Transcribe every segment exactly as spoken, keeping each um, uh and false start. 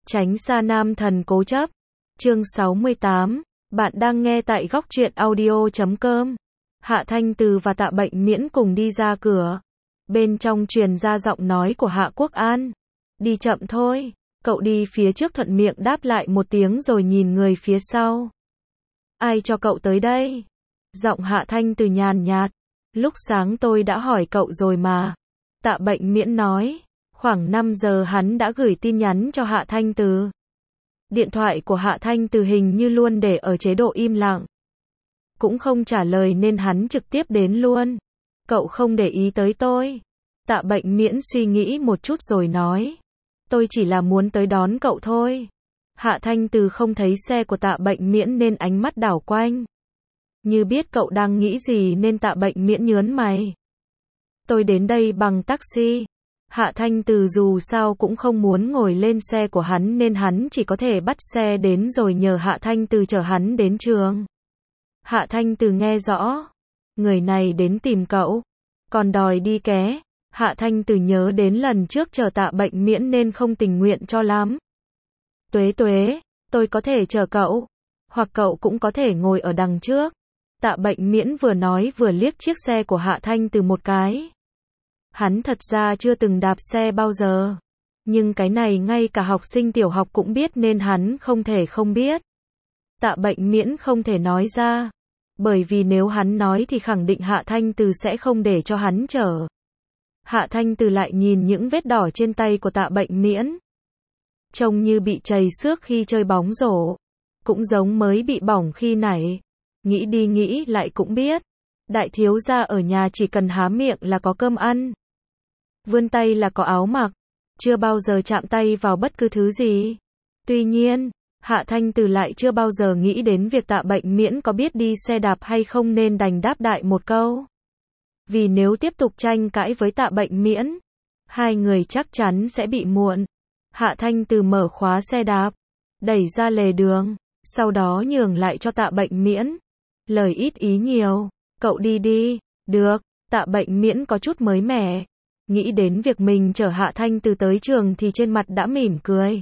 Tránh xa nam thần cố chấp. Chương sáu mươi tám. Bạn đang nghe tại góc truyện audio chấm com. Hạ Thanh Từ và Tạ Bệnh Miễn cùng đi ra cửa. Bên trong truyền ra giọng nói của Hạ Quốc An. Đi chậm thôi. Cậu đi phía trước thuận miệng đáp lại một tiếng rồi nhìn người phía sau. Ai cho cậu tới đây? Giọng Hạ Thanh Từ nhàn nhạt. Lúc sáng tôi đã hỏi cậu rồi mà. Tạ Bệnh Miễn nói. Khoảng năm giờ hắn đã gửi tin nhắn cho Hạ Thanh Từ. Điện thoại của Hạ Thanh Từ hình như luôn để ở chế độ im lặng. Cũng không trả lời nên hắn trực tiếp đến luôn. Cậu không để ý tới tôi. Tạ Bệnh Miễn suy nghĩ một chút rồi nói. Tôi chỉ là muốn tới đón cậu thôi. Hạ Thanh Từ không thấy xe của Tạ Bệnh Miễn nên ánh mắt đảo quanh. Như biết cậu đang nghĩ gì nên Tạ Bệnh Miễn nhớn mày. Tôi đến đây bằng taxi. Hạ Thanh Từ dù sao cũng không muốn ngồi lên xe của hắn nên hắn chỉ có thể bắt xe đến rồi nhờ Hạ Thanh Từ chở hắn đến trường. Hạ Thanh Từ nghe rõ. Người này đến tìm cậu. Còn đòi đi ké. Hạ Thanh Từ nhớ đến lần trước chở Tạ Bệnh Miễn nên không tình nguyện cho lắm. Tuế tuế, tôi có thể chở cậu. Hoặc cậu cũng có thể ngồi ở đằng trước. Tạ Bệnh Miễn vừa nói vừa liếc chiếc xe của Hạ Thanh Từ một cái. Hắn thật ra chưa từng đạp xe bao giờ. Nhưng cái này ngay cả học sinh tiểu học cũng biết nên hắn không thể không biết. Tạ Bệnh Miễn không thể nói ra. Bởi vì nếu hắn nói thì khẳng định Hạ Thanh Từ sẽ không để cho hắn chở. Hạ Thanh Từ lại nhìn những vết đỏ trên tay của Tạ Bệnh Miễn. Trông như bị trầy xước khi chơi bóng rổ. Cũng giống mới bị bỏng khi nảy. Nghĩ đi nghĩ lại cũng biết. Đại thiếu gia ở nhà chỉ cần há miệng là có cơm ăn. Vươn tay là có áo mặc. Chưa bao giờ chạm tay vào bất cứ thứ gì. Tuy nhiên, Hạ Thanh Từ lại chưa bao giờ nghĩ đến việc Tạ Bệnh Miễn có biết đi xe đạp hay không nên đành đáp đại một câu. Vì nếu tiếp tục tranh cãi với Tạ Bệnh Miễn, hai người chắc chắn sẽ bị muộn. Hạ Thanh Từ mở khóa xe đạp, đẩy ra lề đường, sau đó nhường lại cho Tạ Bệnh Miễn. Lời ít ý nhiều, cậu đi đi, được. Tạ Bệnh Miễn có chút mới mẻ. Nghĩ đến việc mình chở Hạ Thanh Từ tới trường thì trên mặt đã mỉm cười.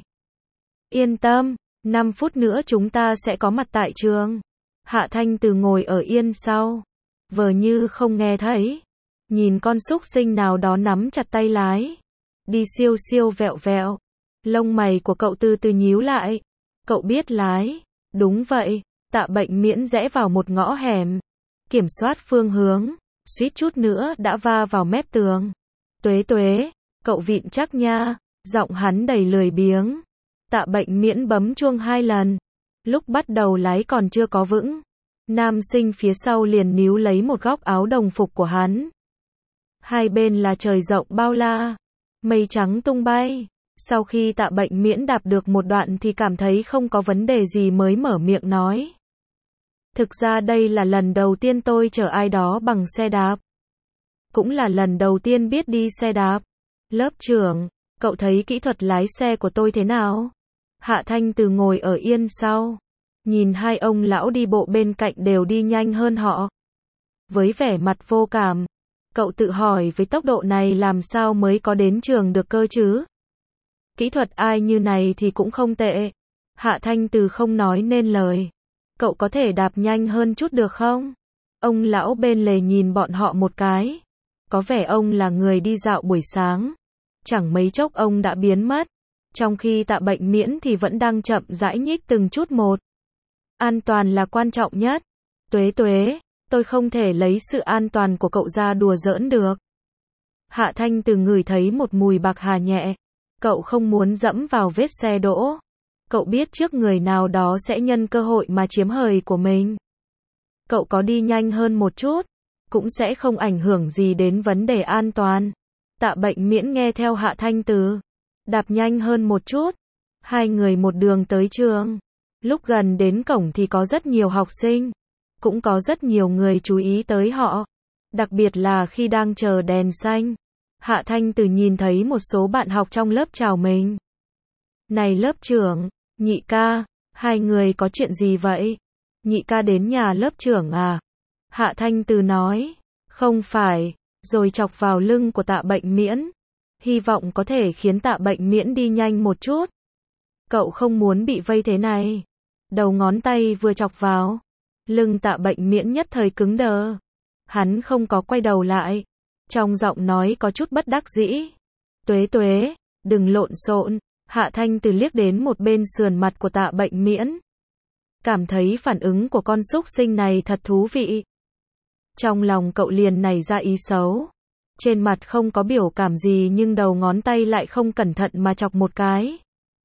Yên tâm, năm phút nữa chúng ta sẽ có mặt tại trường. Hạ Thanh Từ ngồi ở yên sau. Vờ như không nghe thấy. Nhìn con súc sinh nào đó nắm chặt tay lái. Đi siêu siêu vẹo vẹo. Lông mày của cậu từ từ nhíu lại. Cậu biết lái. Đúng vậy. Tạ Bệnh Miễn rẽ vào một ngõ hẻm. Kiểm soát phương hướng. Suýt chút nữa đã va vào mép tường. Tuế tuế. Cậu vịn chắc nha. Giọng hắn đầy lười biếng. Tạ Bệnh Miễn bấm chuông hai lần. Lúc bắt đầu lái còn chưa có vững. Nam sinh phía sau liền níu lấy một góc áo đồng phục của hắn. Hai bên là trời rộng bao la. Mây trắng tung bay. Sau khi Tạ Bệnh Miễn đạp được một đoạn thì cảm thấy không có vấn đề gì mới mở miệng nói. Thực ra đây là lần đầu tiên tôi chở ai đó bằng xe đạp. Cũng là lần đầu tiên biết đi xe đạp. Lớp trưởng, cậu thấy kỹ thuật lái xe của tôi thế nào? Hạ Thanh Từ ngồi ở yên sau. Nhìn hai ông lão đi bộ bên cạnh đều đi nhanh hơn họ. Với vẻ mặt vô cảm, cậu tự hỏi với tốc độ này làm sao mới có đến trường được cơ chứ? Kỹ thuật ai như này thì cũng không tệ. Hạ Thanh Từ không nói nên lời. Cậu có thể đạp nhanh hơn chút được không? Ông lão bên lề nhìn bọn họ một cái. Có vẻ ông là người đi dạo buổi sáng. Chẳng mấy chốc ông đã biến mất. Trong khi Tạ Bệnh Miễn thì vẫn đang chậm rãi nhích từng chút một. An toàn là quan trọng nhất. Tuế tuế, tôi không thể lấy sự an toàn của cậu ra đùa giỡn được. Hạ Thanh Từ ngửi thấy một mùi bạc hà nhẹ. Cậu không muốn dẫm vào vết xe đỗ. Cậu biết trước người nào đó sẽ nhân cơ hội mà chiếm hời của mình. Cậu có đi nhanh hơn một chút, cũng sẽ không ảnh hưởng gì đến vấn đề an toàn. Tạ Bệnh Miễn nghe theo Hạ Thanh Từ. Đạp nhanh hơn một chút. Hai người một đường tới trường. Lúc gần đến cổng thì có rất nhiều học sinh. Cũng có rất nhiều người chú ý tới họ. Đặc biệt là khi đang chờ đèn xanh. Hạ Thanh Từ nhìn thấy một số bạn học trong lớp chào mình. Này lớp trưởng, nhị ca, hai người có chuyện gì vậy? Nhị ca đến nhà lớp trưởng à? Hạ Thanh Từ nói, không phải, rồi chọc vào lưng của Tạ Bệnh Miễn. Hy vọng có thể khiến Tạ Bệnh Miễn đi nhanh một chút. Cậu không muốn bị vây thế này. Đầu ngón tay vừa chọc vào. Lưng Tạ Bệnh Miễn nhất thời cứng đờ. Hắn không có quay đầu lại. Trong giọng nói có chút bất đắc dĩ. Tuế tuế, đừng lộn xộn. Hạ Thanh Từ liếc đến một bên sườn mặt của Tạ Bệnh Miễn. Cảm thấy phản ứng của con súc sinh này thật thú vị. Trong lòng cậu liền nảy ra ý xấu. Trên mặt không có biểu cảm gì nhưng đầu ngón tay lại không cẩn thận mà chọc một cái.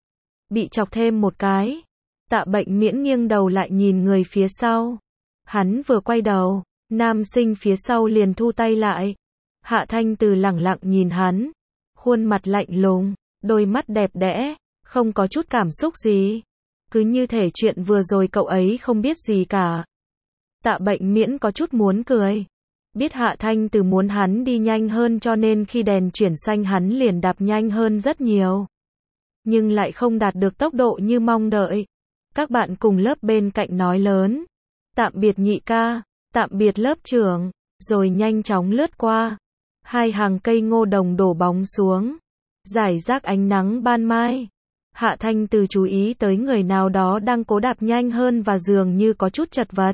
Bị chọc thêm một cái. Tạ Bệnh Miễn nghiêng đầu lại nhìn người phía sau. Hắn vừa quay đầu, nam sinh phía sau liền thu tay lại. Hạ Thanh Từ lẳng lặng nhìn hắn. Khuôn mặt lạnh lùng, đôi mắt đẹp đẽ, không có chút cảm xúc gì. Cứ như thể chuyện vừa rồi cậu ấy không biết gì cả. Tạ Bệnh Miễn có chút muốn cười. Biết Hạ Thanh Từ muốn hắn đi nhanh hơn cho nên khi đèn chuyển xanh hắn liền đạp nhanh hơn rất nhiều. Nhưng lại không đạt được tốc độ như mong đợi. Các bạn cùng lớp bên cạnh nói lớn. Tạm biệt nhị ca, tạm biệt lớp trưởng, rồi nhanh chóng lướt qua. Hai hàng cây ngô đồng đổ bóng xuống. Rải rác ánh nắng ban mai. Hạ Thanh Từ chú ý tới người nào đó đang cố đạp nhanh hơn và dường như có chút chật vật.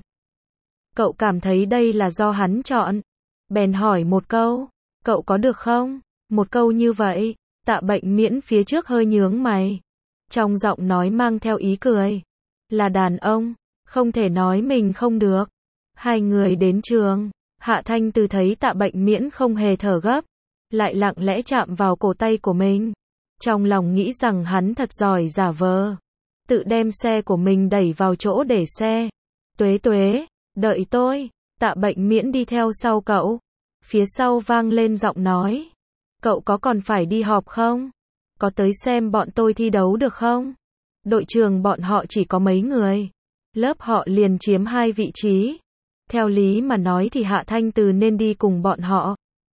Cậu cảm thấy đây là do hắn chọn. Bèn hỏi một câu, cậu có được không? Một câu như vậy, Tạ Bệnh Miễn phía trước hơi nhướng mày. Trong giọng nói mang theo ý cười. Là đàn ông, không thể nói mình không được. Hai người đến trường, Hạ Thanh Từ thấy Tạ Bệnh Miễn không hề thở gấp, lại lặng lẽ chạm vào cổ tay của mình. Trong lòng nghĩ rằng hắn thật giỏi giả vờ. Tự đem xe của mình đẩy vào chỗ để xe. Tuế tuế, đợi tôi. Tạ Bệnh Miễn đi theo sau cậu. Phía sau vang lên giọng nói. Cậu có còn phải đi họp không? Có tới xem bọn tôi thi đấu được không? Đội trường bọn họ chỉ có mấy người. Lớp họ liền chiếm hai vị trí. Theo lý mà nói thì Hạ Thanh Từ nên đi cùng bọn họ.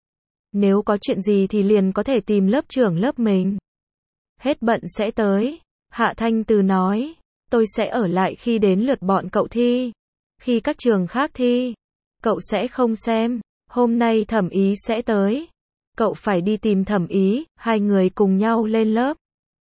Nếu có chuyện gì thì liền có thể tìm lớp trưởng lớp mình. Hết bận sẽ tới. Hạ Thanh Từ nói. Tôi sẽ ở lại khi đến lượt bọn cậu thi. Khi các trường khác thi, cậu sẽ không xem. Hôm nay Thẩm Ý sẽ tới. Cậu phải đi tìm Thẩm Ý. Hai người cùng nhau lên lớp.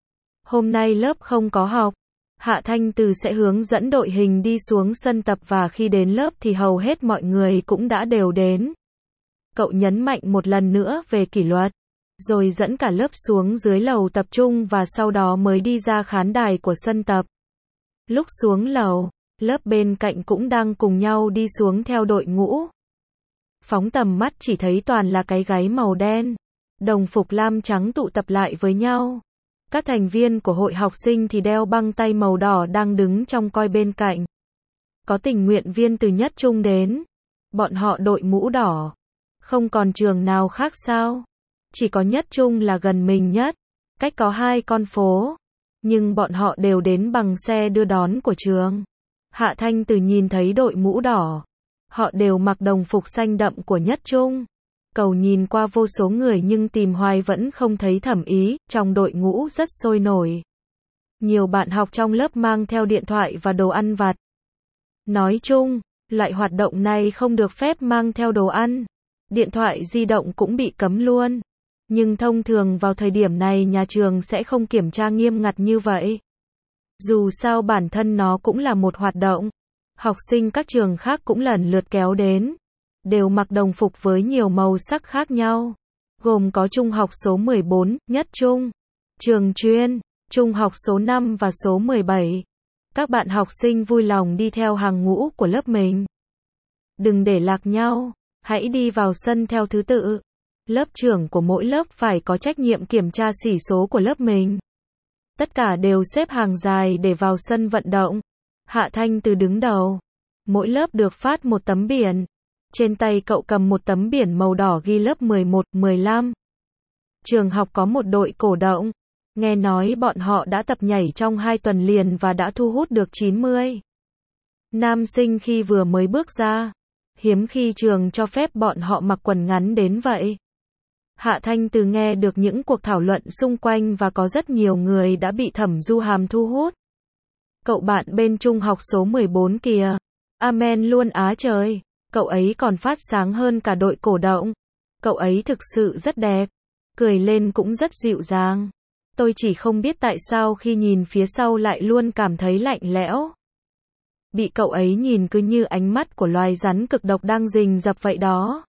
Hôm nay lớp không có học. Hạ Thanh Từ sẽ hướng dẫn đội hình đi xuống sân tập và khi đến lớp thì hầu hết mọi người cũng đã đều đến. Cậu nhấn mạnh một lần nữa về kỷ luật, rồi dẫn cả lớp xuống dưới lầu tập trung và sau đó mới đi ra khán đài của sân tập. Lúc xuống lầu, lớp bên cạnh cũng đang cùng nhau đi xuống theo đội ngũ. Phóng tầm mắt chỉ thấy toàn là cái gáy màu đen, đồng phục lam trắng tụ tập lại với nhau. Các thành viên của hội học sinh thì đeo băng tay màu đỏ đang đứng trong coi bên cạnh. Có tình nguyện viên từ Nhất Trung đến. Bọn họ đội mũ đỏ. Không còn trường nào khác sao? Chỉ có Nhất Trung là gần mình nhất. Cách có hai con phố. Nhưng bọn họ đều đến bằng xe đưa đón của trường. Hạ Thanh Từ nhìn thấy đội mũ đỏ. Họ đều mặc đồng phục xanh đậm của Nhất Trung. Cậu nhìn qua vô số người nhưng tìm hoài vẫn không thấy Thẩm Ý, trong đội ngũ rất sôi nổi. Nhiều bạn học trong lớp mang theo điện thoại và đồ ăn vặt. Nói chung, loại hoạt động này không được phép mang theo đồ ăn. Điện thoại di động cũng bị cấm luôn. Nhưng thông thường vào thời điểm này nhà trường sẽ không kiểm tra nghiêm ngặt như vậy. Dù sao bản thân nó cũng là một hoạt động. Học sinh các trường khác cũng lần lượt kéo đến. Đều mặc đồng phục với nhiều màu sắc khác nhau. Gồm có trung học số mười bốn, Nhất Trung, trường chuyên, trung học số năm và số mười bảy. Các bạn học sinh vui lòng đi theo hàng ngũ của lớp mình. Đừng để lạc nhau, hãy đi vào sân theo thứ tự. Lớp trưởng của mỗi lớp phải có trách nhiệm kiểm tra xỉ số của lớp mình. Tất cả đều xếp hàng dài để vào sân vận động. Hạ Thanh Từ đứng đầu. Mỗi lớp được phát một tấm biển. Trên tay cậu cầm một tấm biển màu đỏ ghi lớp mười một, mười lăm. Trường học có một đội cổ động. Nghe nói bọn họ đã tập nhảy trong hai tuần liền và đã thu hút được chín mươi nam sinh khi vừa mới bước ra. Hiếm khi trường cho phép bọn họ mặc quần ngắn đến vậy. Hạ Thanh Từ nghe được những cuộc thảo luận xung quanh và có rất nhiều người đã bị Thẩm Du Hàm thu hút. Cậu bạn bên trung học số mười bốn kìa. Amen luôn á trời. Cậu ấy còn phát sáng hơn cả đội cổ động. Cậu ấy thực sự rất đẹp. Cười lên cũng rất dịu dàng. Tôi chỉ không biết tại sao khi nhìn phía sau lại luôn cảm thấy lạnh lẽo. Bị cậu ấy nhìn cứ như ánh mắt của loài rắn cực độc đang rình rập vậy đó.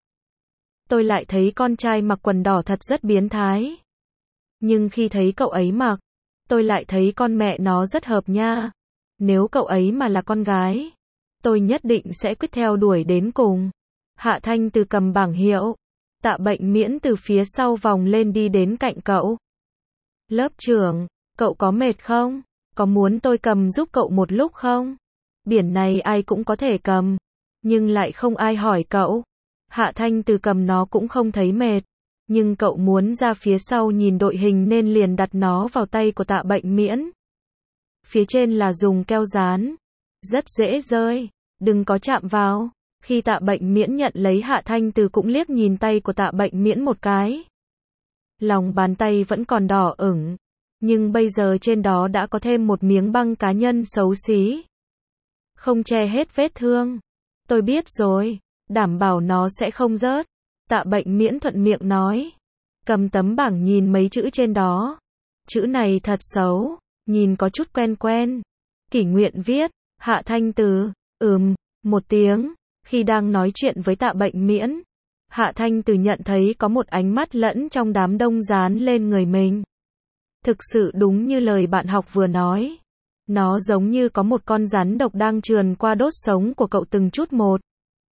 Tôi lại thấy con trai mặc quần đỏ thật rất biến thái. Nhưng khi thấy cậu ấy mặc, tôi lại thấy con mẹ nó rất hợp nha. Nếu cậu ấy mà là con gái, tôi nhất định sẽ quyết theo đuổi đến cùng. Hạ Thanh Từ cầm bảng hiệu. Tạ Bệnh Miễn từ phía sau vòng lên đi đến cạnh cậu. Lớp trưởng, cậu có mệt không? Có muốn tôi cầm giúp cậu một lúc không? Biển này ai cũng có thể cầm, nhưng lại không ai hỏi cậu. Hạ Thanh Từ cầm nó cũng không thấy mệt, nhưng cậu muốn ra phía sau nhìn đội hình nên liền đặt nó vào tay của Tạ Bệnh Miễn. Phía trên là dùng keo dán, rất dễ rơi, đừng có chạm vào. Khi Tạ Bệnh Miễn nhận lấy, Hạ Thanh Từ cũng liếc nhìn tay của Tạ Bệnh Miễn một cái. Lòng bàn tay vẫn còn đỏ ửng, nhưng bây giờ trên đó đã có thêm một miếng băng cá nhân xấu xí. Không che hết vết thương. Tôi biết rồi, đảm bảo nó sẽ không rớt. Tạ Bệnh Miễn thuận miệng nói. Cầm tấm bảng nhìn mấy chữ trên đó. Chữ này thật xấu, nhìn có chút quen quen. Kỷ Nguyện viết. Hạ Thanh Từ, ừm, một tiếng. Khi đang nói chuyện với Tạ Bệnh Miễn, Hạ Thanh Từ nhận thấy có một ánh mắt lẫn trong đám đông dán lên người mình. Thực sự đúng như lời bạn học vừa nói. Nó giống như có một con rắn độc đang trườn qua đốt sống của cậu từng chút một.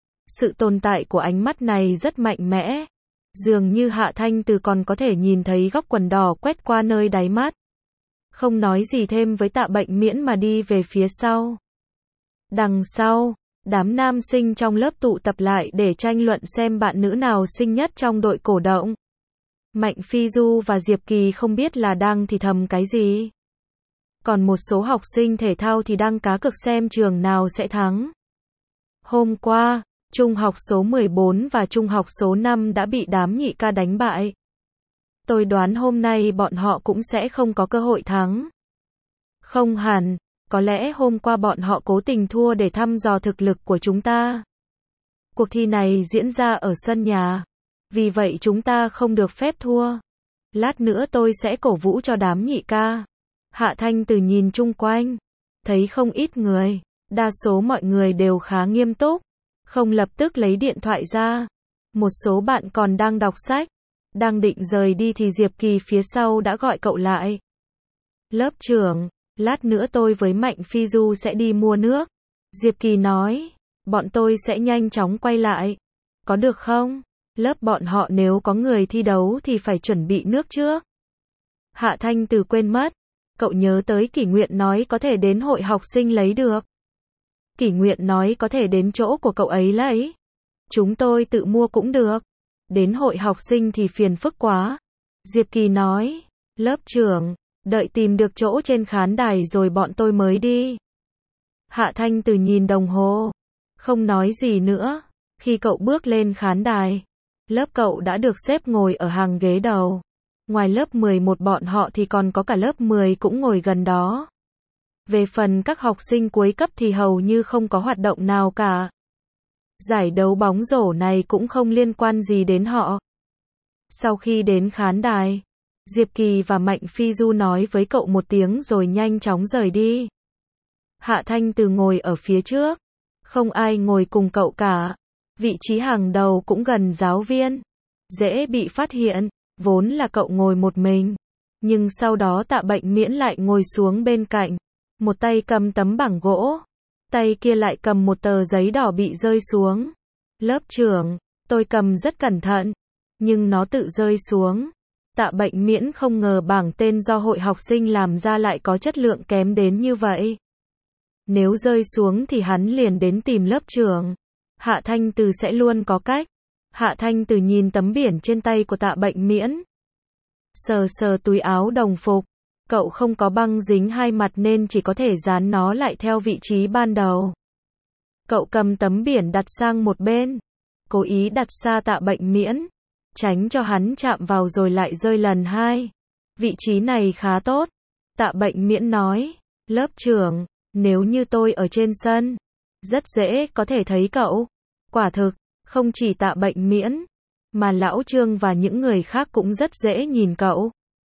Sự tồn tại của ánh mắt này rất mạnh mẽ. Dường như Hạ Thanh Từ còn có thể nhìn thấy góc quần đỏ quét qua nơi đáy mắt. Không nói gì thêm với Tạ Bệnh Miễn mà đi về phía sau. Đằng sau, đám nam sinh trong lớp tụ tập lại để tranh luận xem bạn nữ nào xinh nhất trong đội cổ động. Mạnh Phi Du và Diệp Kỳ không biết là đang thì thầm cái gì. Còn một số học sinh thể thao thì đang cá cược xem trường nào sẽ thắng. Hôm qua, trung học số mười bốn và trung học số năm đã bị đám nhị ca đánh bại. Tôi đoán hôm nay bọn họ cũng sẽ không có cơ hội thắng. Không hẳn, có lẽ hôm qua bọn họ cố tình thua để thăm dò thực lực của chúng ta. Cuộc thi này diễn ra ở sân nhà, vì vậy chúng ta không được phép thua. Lát nữa tôi sẽ cổ vũ cho đám nhị ca. Hạ Thanh Từ nhìn chung quanh, thấy không ít người, đa số mọi người đều khá nghiêm túc, không lập tức lấy điện thoại ra. Một số bạn còn đang đọc sách, đang định rời đi thì Diệp Kỳ phía sau đã gọi cậu lại. Lớp trưởng, lát nữa tôi với Mạnh Phi Du sẽ đi mua nước. Diệp Kỳ nói, bọn tôi sẽ nhanh chóng quay lại. Có được không? Lớp bọn họ nếu có người thi đấu thì phải chuẩn bị nước trước. Hạ Thanh Từ quên mất. Cậu nhớ tới Kỷ Nguyện nói có thể đến hội học sinh lấy được. Kỷ Nguyện nói có thể đến chỗ của cậu ấy lấy. Chúng tôi tự mua cũng được. Đến hội học sinh thì phiền phức quá. Diệp Kỳ nói, lớp trưởng, đợi tìm được chỗ trên khán đài rồi bọn tôi mới đi. Hạ Thanh Từ nhìn đồng hồ, không nói gì nữa. Khi cậu bước lên khán đài, lớp cậu đã được xếp ngồi ở hàng ghế đầu. Ngoài lớp mười một bọn họ thì còn có cả lớp mười cũng ngồi gần đó. Về phần các học sinh cuối cấp thì hầu như không có hoạt động nào cả. Giải đấu bóng rổ này cũng không liên quan gì đến họ. Sau khi đến khán đài, Diệp Kỳ và Mạnh Phi Du nói với cậu một tiếng rồi nhanh chóng rời đi. Hạ Thanh Từ ngồi ở phía trước. Không ai ngồi cùng cậu cả. Vị trí hàng đầu cũng gần giáo viên. Dễ bị phát hiện. Vốn là cậu ngồi một mình. Nhưng sau đó Tạ Bệnh Miễn lại ngồi xuống bên cạnh. Một tay cầm tấm bảng gỗ. Tay kia lại cầm một tờ giấy đỏ bị rơi xuống. Lớp trưởng, tôi cầm rất cẩn thận. Nhưng nó tự rơi xuống. Tạ Bệnh Miễn không ngờ bảng tên do hội học sinh làm ra lại có chất lượng kém đến như vậy. Nếu rơi xuống thì hắn liền đến tìm lớp trưởng. Hạ Thanh Từ sẽ luôn có cách. Hạ Thanh Từ nhìn tấm biển trên tay của Tạ Bệnh Miễn. Sờ sờ túi áo đồng phục. Cậu không có băng dính hai mặt nên chỉ có thể dán nó lại theo vị trí ban đầu. Cậu cầm tấm biển đặt sang một bên. Cố ý đặt xa Tạ Bệnh Miễn. Tránh cho hắn chạm vào rồi lại rơi lần hai. Vị trí này khá tốt. Tạ Bệnh Miễn nói. Lớp trưởng, nếu như tôi ở trên sân, rất dễ có thể thấy cậu. Quả thực, không chỉ Tạ Bệnh Miễn, mà Lão Trương và những người khác cũng rất dễ nhìn cậu.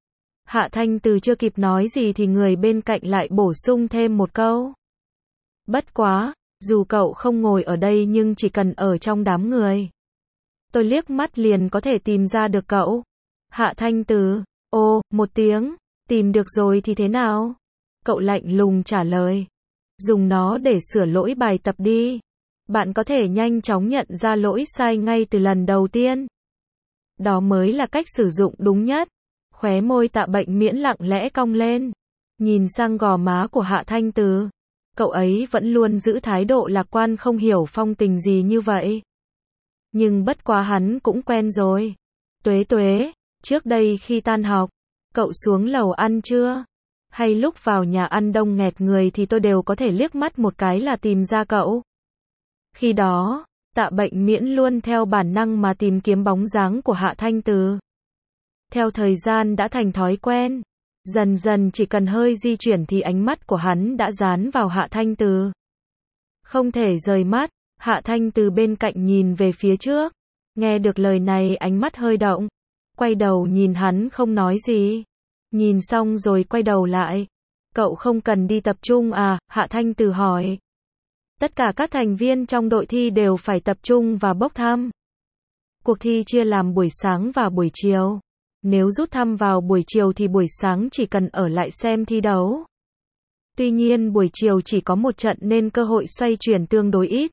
Hạ Thanh Từ chưa kịp nói gì thì người bên cạnh lại bổ sung thêm một câu. Bất quá, dù cậu không ngồi ở đây nhưng chỉ cần ở trong đám người, tôi liếc mắt liền có thể tìm ra được cậu. Hạ Thanh Từ, ồ, một tiếng, tìm được rồi thì thế nào? Cậu lạnh lùng trả lời. Dùng nó để sửa lỗi bài tập đi. Bạn có thể nhanh chóng nhận ra lỗi sai ngay từ lần đầu tiên. Đó mới là cách sử dụng đúng nhất. Khóe môi Tạ Bệnh Miễn lặng lẽ cong lên. Nhìn sang gò má của Hạ Thanh Từ. Cậu ấy vẫn luôn giữ thái độ lạc quan không hiểu phong tình gì như vậy. Nhưng bất quá hắn cũng quen rồi. Tuế Tuế, trước đây khi tan học, cậu xuống lầu ăn chưa? Hay lúc vào nhà ăn đông nghẹt người thì tôi đều có thể liếc mắt một cái là tìm ra cậu. Khi đó, Tạ Bệnh Miễn luôn theo bản năng mà tìm kiếm bóng dáng của Hạ Thanh Từ. Theo thời gian đã thành thói quen, dần dần chỉ cần hơi di chuyển thì ánh mắt của hắn đã dán vào Hạ Thanh Từ. Không thể rời mắt, Hạ Thanh Từ bên cạnh nhìn về phía trước. Nghe được lời này ánh mắt hơi động. Quay đầu nhìn hắn không nói gì. Nhìn xong rồi quay đầu lại. Cậu không cần đi tập trung à? Hạ Thanh Từ hỏi. Tất cả các thành viên trong đội thi đều phải tập trung và bốc thăm. Cuộc thi chia làm buổi sáng và buổi chiều. Nếu rút thăm vào buổi chiều thì buổi sáng chỉ cần ở lại xem thi đấu. Tuy nhiên buổi chiều chỉ có một trận nên cơ hội xoay chuyển tương đối ít.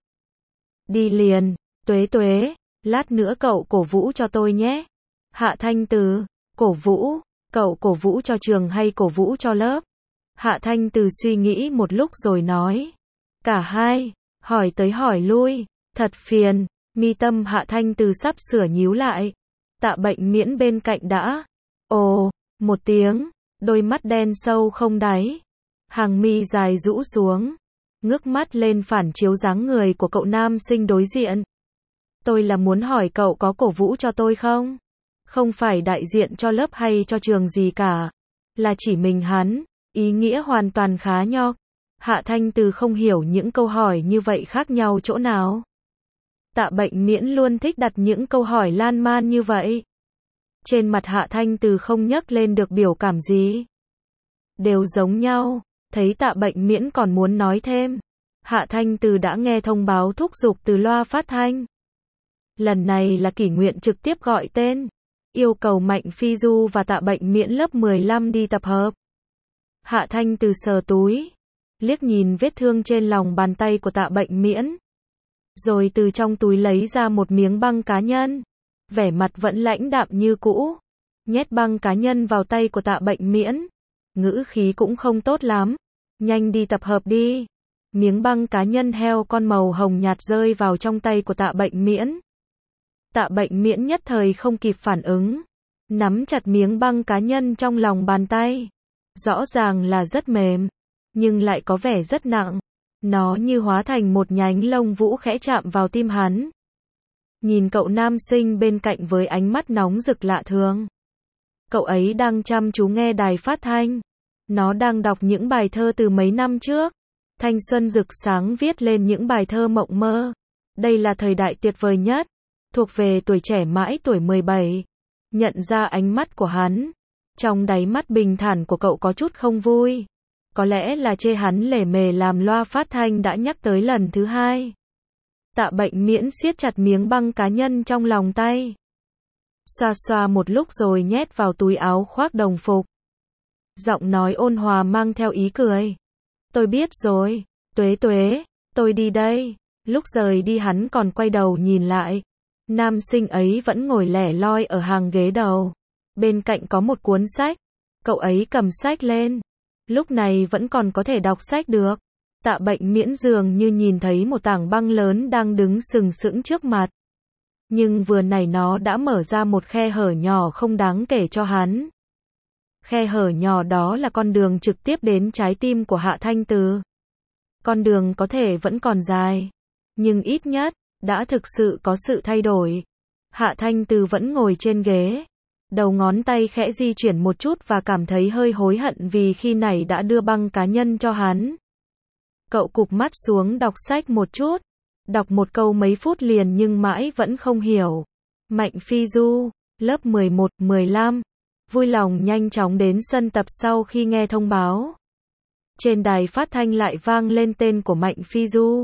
Đi liền, Tuế Tuế, lát nữa cậu cổ vũ cho tôi nhé. Hạ Thanh Từ, cổ vũ, cậu cổ vũ cho trường hay cổ vũ cho lớp? Hạ Thanh Từ suy nghĩ một lúc rồi nói. Cả hai, hỏi tới hỏi lui, thật phiền, mi tâm Hạ Thanh Từ sắp sửa nhíu lại. Tạ Bệnh Miễn bên cạnh đã. Ồ, một tiếng, đôi mắt đen sâu không đáy. Hàng mi dài rũ xuống. Ngước mắt lên phản chiếu dáng người của cậu nam sinh đối diện. Tôi là muốn hỏi cậu có cổ vũ cho tôi không? Không phải đại diện cho lớp hay cho trường gì cả. Là chỉ mình hắn. Ý nghĩa hoàn toàn khá nhọc. Hạ Thanh Từ không hiểu những câu hỏi như vậy khác nhau chỗ nào. Tạ Bệnh Miễn luôn thích đặt những câu hỏi lan man như vậy. Trên mặt Hạ Thanh Từ không nhấc lên được biểu cảm gì. Đều giống nhau. Thấy Tạ Bệnh Miễn còn muốn nói thêm. Hạ Thanh Từ đã nghe thông báo thúc giục từ loa phát thanh. Lần này là Kỷ Nguyện trực tiếp gọi tên. Yêu cầu Mạnh Phi Du và Tạ Bệnh Miễn lớp mười lăm đi tập hợp. Hạ Thanh Từ sờ túi. Liếc nhìn vết thương trên lòng bàn tay của Tạ Bệnh Miễn. Rồi từ trong túi lấy ra một miếng băng cá nhân. Vẻ mặt vẫn lãnh đạm như cũ. Nhét băng cá nhân vào tay của Tạ Bệnh Miễn. Ngữ khí cũng không tốt lắm. Nhanh đi tập hợp đi. Miếng băng cá nhân heo con màu hồng nhạt rơi vào trong tay của Tạ Bệnh Miễn. Tạ Bệnh Miễn nhất thời không kịp phản ứng. Nắm chặt miếng băng cá nhân trong lòng bàn tay. Rõ ràng là rất mềm. Nhưng lại có vẻ rất nặng. Nó như hóa thành một nhánh lông vũ khẽ chạm vào tim hắn. Nhìn cậu nam sinh bên cạnh với ánh mắt nóng rực lạ thường. Cậu ấy đang chăm chú nghe đài phát thanh. Nó đang đọc những bài thơ từ mấy năm trước. Thanh xuân rực sáng viết lên những bài thơ mộng mơ. Đây là thời đại tuyệt vời nhất. Thuộc về tuổi trẻ mãi tuổi mười bảy. Nhận ra ánh mắt của hắn. Trong đáy mắt bình thản của cậu có chút không vui. Có lẽ là chê hắn lề mề làm loa phát thanh đã nhắc tới lần thứ hai. Tạ Bệnh Miễn siết chặt miếng băng cá nhân trong lòng tay. Xoa xoa một lúc rồi nhét vào túi áo khoác đồng phục. Giọng nói ôn hòa mang theo ý cười. Tôi biết rồi, Tuế Tuế, tôi đi đây. Lúc rời đi hắn còn quay đầu nhìn lại. Nam sinh ấy vẫn ngồi lẻ loi ở hàng ghế đầu. Bên cạnh có một cuốn sách. Cậu ấy cầm sách lên. Lúc này vẫn còn có thể đọc sách được. Tạ Bệnh Miễn dường như nhìn thấy một tảng băng lớn đang đứng sừng sững trước mặt. Nhưng vừa nãy nó đã mở ra một khe hở nhỏ không đáng kể cho hắn. Khe hở nhỏ đó là con đường trực tiếp đến trái tim của Hạ Thanh Từ. Con đường có thể vẫn còn dài. Nhưng ít nhất, đã thực sự có sự thay đổi. Hạ Thanh Từ vẫn ngồi trên ghế. Đầu ngón tay khẽ di chuyển một chút và cảm thấy hơi hối hận vì khi nãy đã đưa băng cá nhân cho hắn. Cậu cụp mắt xuống đọc sách một chút. Đọc một câu mấy phút liền nhưng mãi vẫn không hiểu. Mạnh Phi Du, lớp mười một, mười lăm. vui lòng nhanh chóng đến sân tập sau khi nghe thông báo. Trên đài phát thanh lại vang lên tên của Mạnh Phi Du.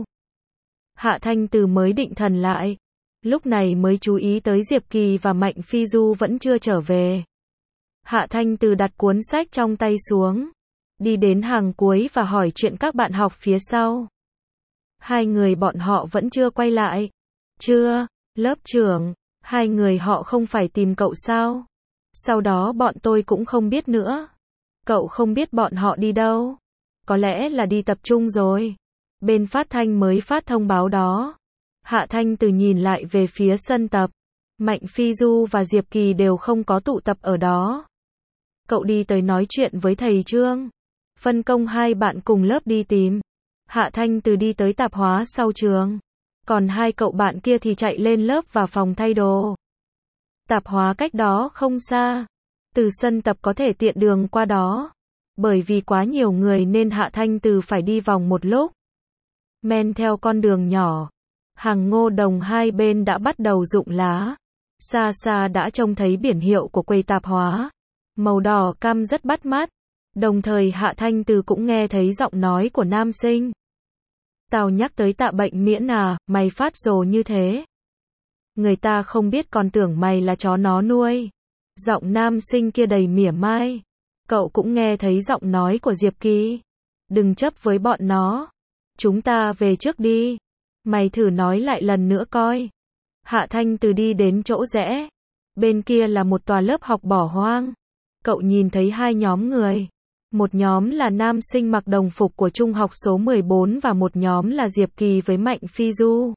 Hạ Thanh Từ mới định thần lại, lúc này mới chú ý tới Diệp Kỳ và Mạnh Phi Du vẫn chưa trở về. Hạ Thanh Từ đặt cuốn sách trong tay xuống, đi đến hàng cuối và hỏi chuyện các bạn học phía sau. Hai người bọn họ vẫn chưa quay lại. Chưa, lớp trưởng, hai người họ không phải tìm cậu sao? Sau đó bọn tôi cũng không biết nữa. Cậu không biết bọn họ đi đâu? Có lẽ là đi tập trung rồi. Bên phát thanh mới phát thông báo đó. Hạ Thanh Từ nhìn lại về phía sân tập. Mạnh Phi Du và Diệp Kỳ đều không có tụ tập ở đó. Cậu đi tới nói chuyện với thầy Trương. Phân công hai bạn cùng lớp đi tìm. Hạ Thanh Từ đi tới tạp hóa sau trường. Còn hai cậu bạn kia thì chạy lên lớp và phòng thay đồ. Tạp hóa cách đó không xa. Từ sân tập có thể tiện đường qua đó. Bởi vì quá nhiều người nên Hạ Thanh Từ phải đi vòng một lúc. Men theo con đường nhỏ. Hàng ngô đồng hai bên đã bắt đầu rụng lá. Xa xa đã trông thấy biển hiệu của quầy tạp hóa. Màu đỏ cam rất bắt mắt. Đồng thời Hạ Thanh Từ cũng nghe thấy giọng nói của nam sinh. Tao nhắc tới Tạ Bệnh Miễn à, mày phát rồ như thế. Người ta không biết còn tưởng mày là chó nó nuôi. Giọng nam sinh kia đầy mỉa mai. Cậu cũng nghe thấy giọng nói của Diệp Kỳ. Đừng chấp với bọn nó. Chúng ta về trước đi. Mày thử nói lại lần nữa coi. Hạ Thanh Từ đi đến chỗ rẽ. Bên kia là một tòa lớp học bỏ hoang. Cậu nhìn thấy hai nhóm người. Một nhóm là nam sinh mặc đồng phục của trung học số mười bốn và một nhóm là Diệp Kỳ với Mạnh Phi Du.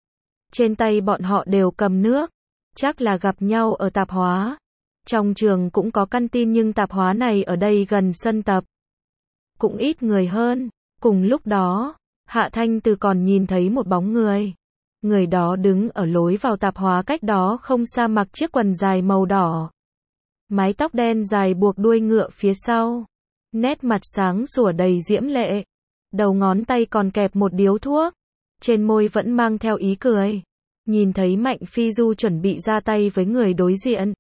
Trên tay bọn họ đều cầm nước. Chắc là gặp nhau ở tạp hóa. Trong trường cũng có căn tin nhưng tạp hóa này ở đây gần sân tập. Cũng ít người hơn. Cùng lúc đó, Hạ Thanh Từ còn nhìn thấy một bóng người. Người đó đứng ở lối vào tạp hóa cách đó không xa mặc chiếc quần dài màu đỏ. Mái tóc đen dài buộc đuôi ngựa phía sau. Nét mặt sáng sủa đầy diễm lệ. Đầu ngón tay còn kẹp một điếu thuốc. Trên môi vẫn mang theo ý cười. Nhìn thấy Mạnh Phi Du chuẩn bị ra tay với người đối diện.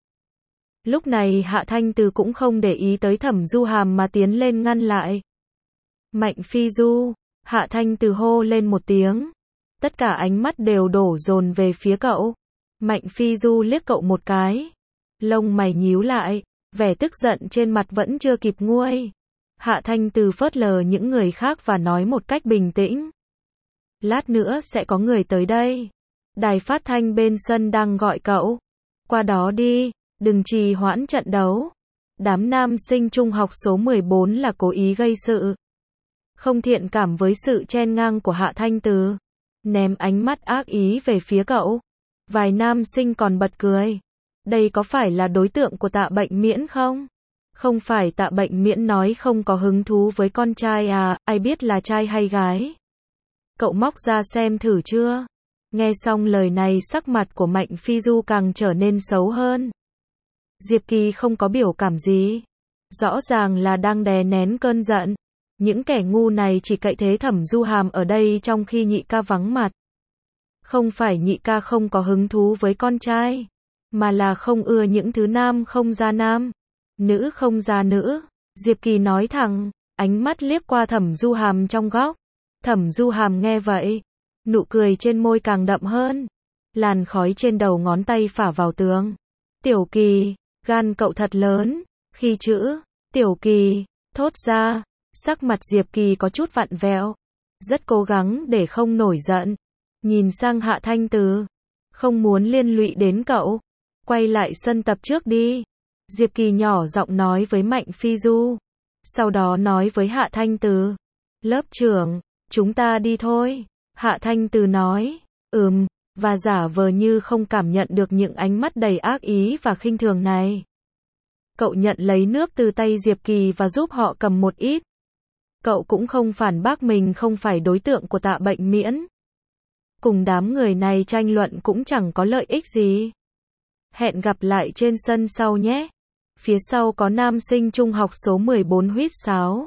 Lúc này Hạ Thanh Từ cũng không để ý tới Thẩm Du Hàm mà tiến lên ngăn lại. Mạnh Phi Du, Hạ Thanh Từ hô lên một tiếng. Tất cả ánh mắt đều đổ dồn về phía cậu. Mạnh Phi Du liếc cậu một cái. Lông mày nhíu lại, vẻ tức giận trên mặt vẫn chưa kịp nguôi. Hạ Thanh Từ phớt lờ những người khác và nói một cách bình tĩnh. Lát nữa sẽ có người tới đây. Đài phát thanh bên sân đang gọi cậu. Qua đó đi, đừng trì hoãn trận đấu. Đám nam sinh trung học số mười bốn là cố ý gây sự. Không thiện cảm với sự chen ngang của Hạ Thanh Từ. Ném ánh mắt ác ý về phía cậu. Vài nam sinh còn bật cười. Đây có phải là đối tượng của Tạ Bệnh Miễn không? Không phải Tạ Bệnh Miễn nói không có hứng thú với con trai à, ai biết là trai hay gái? Cậu móc ra xem thử chưa? Nghe xong lời này sắc mặt của Mạnh Phi Du càng trở nên xấu hơn. Diệp Kỳ không có biểu cảm gì. Rõ ràng là đang đè nén cơn giận. Những kẻ ngu này chỉ cậy thế Thẩm Du Hàm ở đây trong khi nhị ca vắng mặt. Không phải nhị ca không có hứng thú với con trai, mà là không ưa những thứ nam không ra nam, nữ không ra nữ. Diệp Kỳ nói thẳng, ánh mắt liếc qua Thẩm Du Hàm trong góc. Thẩm Du Hàm nghe vậy, nụ cười trên môi càng đậm hơn. Làn khói trên đầu ngón tay phả vào tường. Tiểu Kỳ, gan cậu thật lớn. Khi chữ Tiểu Kỳ thốt ra, sắc mặt Diệp Kỳ có chút vặn vẹo. Rất cố gắng để không nổi giận. Nhìn sang Hạ Thanh Từ. Không muốn liên lụy đến cậu. Quay lại sân tập trước đi. Diệp Kỳ nhỏ giọng nói với Mạnh Phi Du. Sau đó nói với Hạ Thanh Từ. Lớp trưởng, chúng ta đi thôi. Hạ Thanh Từ nói. Ừm, và giả vờ như không cảm nhận được những ánh mắt đầy ác ý và khinh thường này. Cậu nhận lấy nước từ tay Diệp Kỳ và giúp họ cầm một ít. Cậu cũng không phản bác mình không phải đối tượng của Tạ Bệnh Miễn. Cùng đám người này tranh luận cũng chẳng có lợi ích gì. Hẹn gặp lại trên sân sau nhé. Phía sau có nam sinh trung học số mười bốn huýt sáo.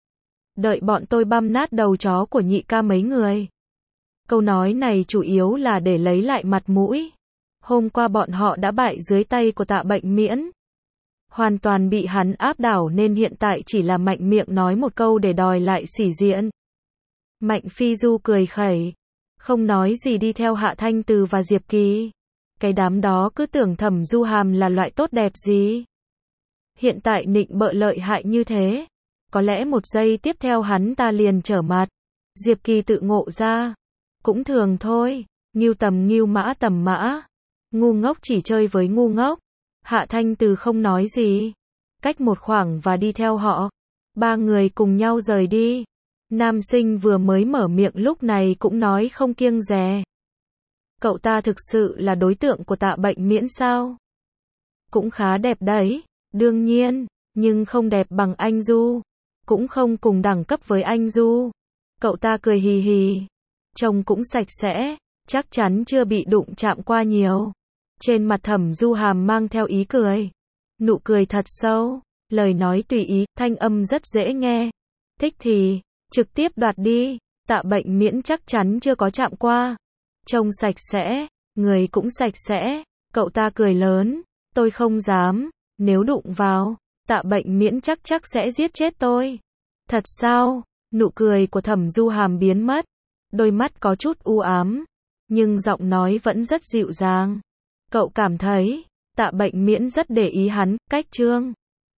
Đợi bọn tôi băm nát đầu chó của nhị ca mấy người. Câu nói này chủ yếu là để lấy lại mặt mũi. Hôm qua bọn họ đã bại dưới tay của Tạ Bệnh Miễn. hoàn toàn bị hắn áp đảo nên hiện tại chỉ là mạnh miệng nói một câu để đòi lại sĩ diện. Mạnh Phi Du cười khẩy, không nói gì đi theo Hạ Thanh Từ và Diệp Kỳ. Cái đám đó cứ tưởng Thẩm Du Hàm là loại tốt đẹp gì. Hiện tại nịnh bợ lợi hại như thế, có lẽ một giây tiếp theo hắn ta liền trở mặt. Diệp Kỳ tự ngộ ra, cũng thường thôi, ngưu tầm ngưu mã tầm mã, ngu ngốc chỉ chơi với ngu ngốc. Hạ Thanh Từ không nói gì, cách một khoảng và đi theo họ. Ba người cùng nhau rời đi. Nam sinh vừa mới mở miệng lúc này cũng nói không kiêng dè. Cậu ta thực sự là đối tượng của Tạ Bệnh Miễn sao? Cũng khá đẹp đấy, đương nhiên, nhưng không đẹp bằng anh Du, cũng không cùng đẳng cấp với anh Du. Cậu ta cười hì hì, trông cũng sạch sẽ, chắc chắn chưa bị đụng chạm qua nhiều. Trên mặt Thẩm Du Hàm mang theo ý cười, nụ cười thật sâu, lời nói tùy ý, thanh âm rất dễ nghe. Thích thì trực tiếp đoạt đi, Tạ Bệnh Miễn chắc chắn chưa có chạm qua. Trông sạch sẽ, người cũng sạch sẽ. Cậu ta cười lớn, tôi không dám, nếu đụng vào, Tạ Bệnh Miễn chắc chắc sẽ giết chết tôi. Thật sao? Nụ cười của Thẩm Du Hàm biến mất, đôi mắt có chút u ám, nhưng giọng nói vẫn rất dịu dàng. Cậu cảm thấy, Tạ Bệnh Miễn rất để ý hắn, cách Trương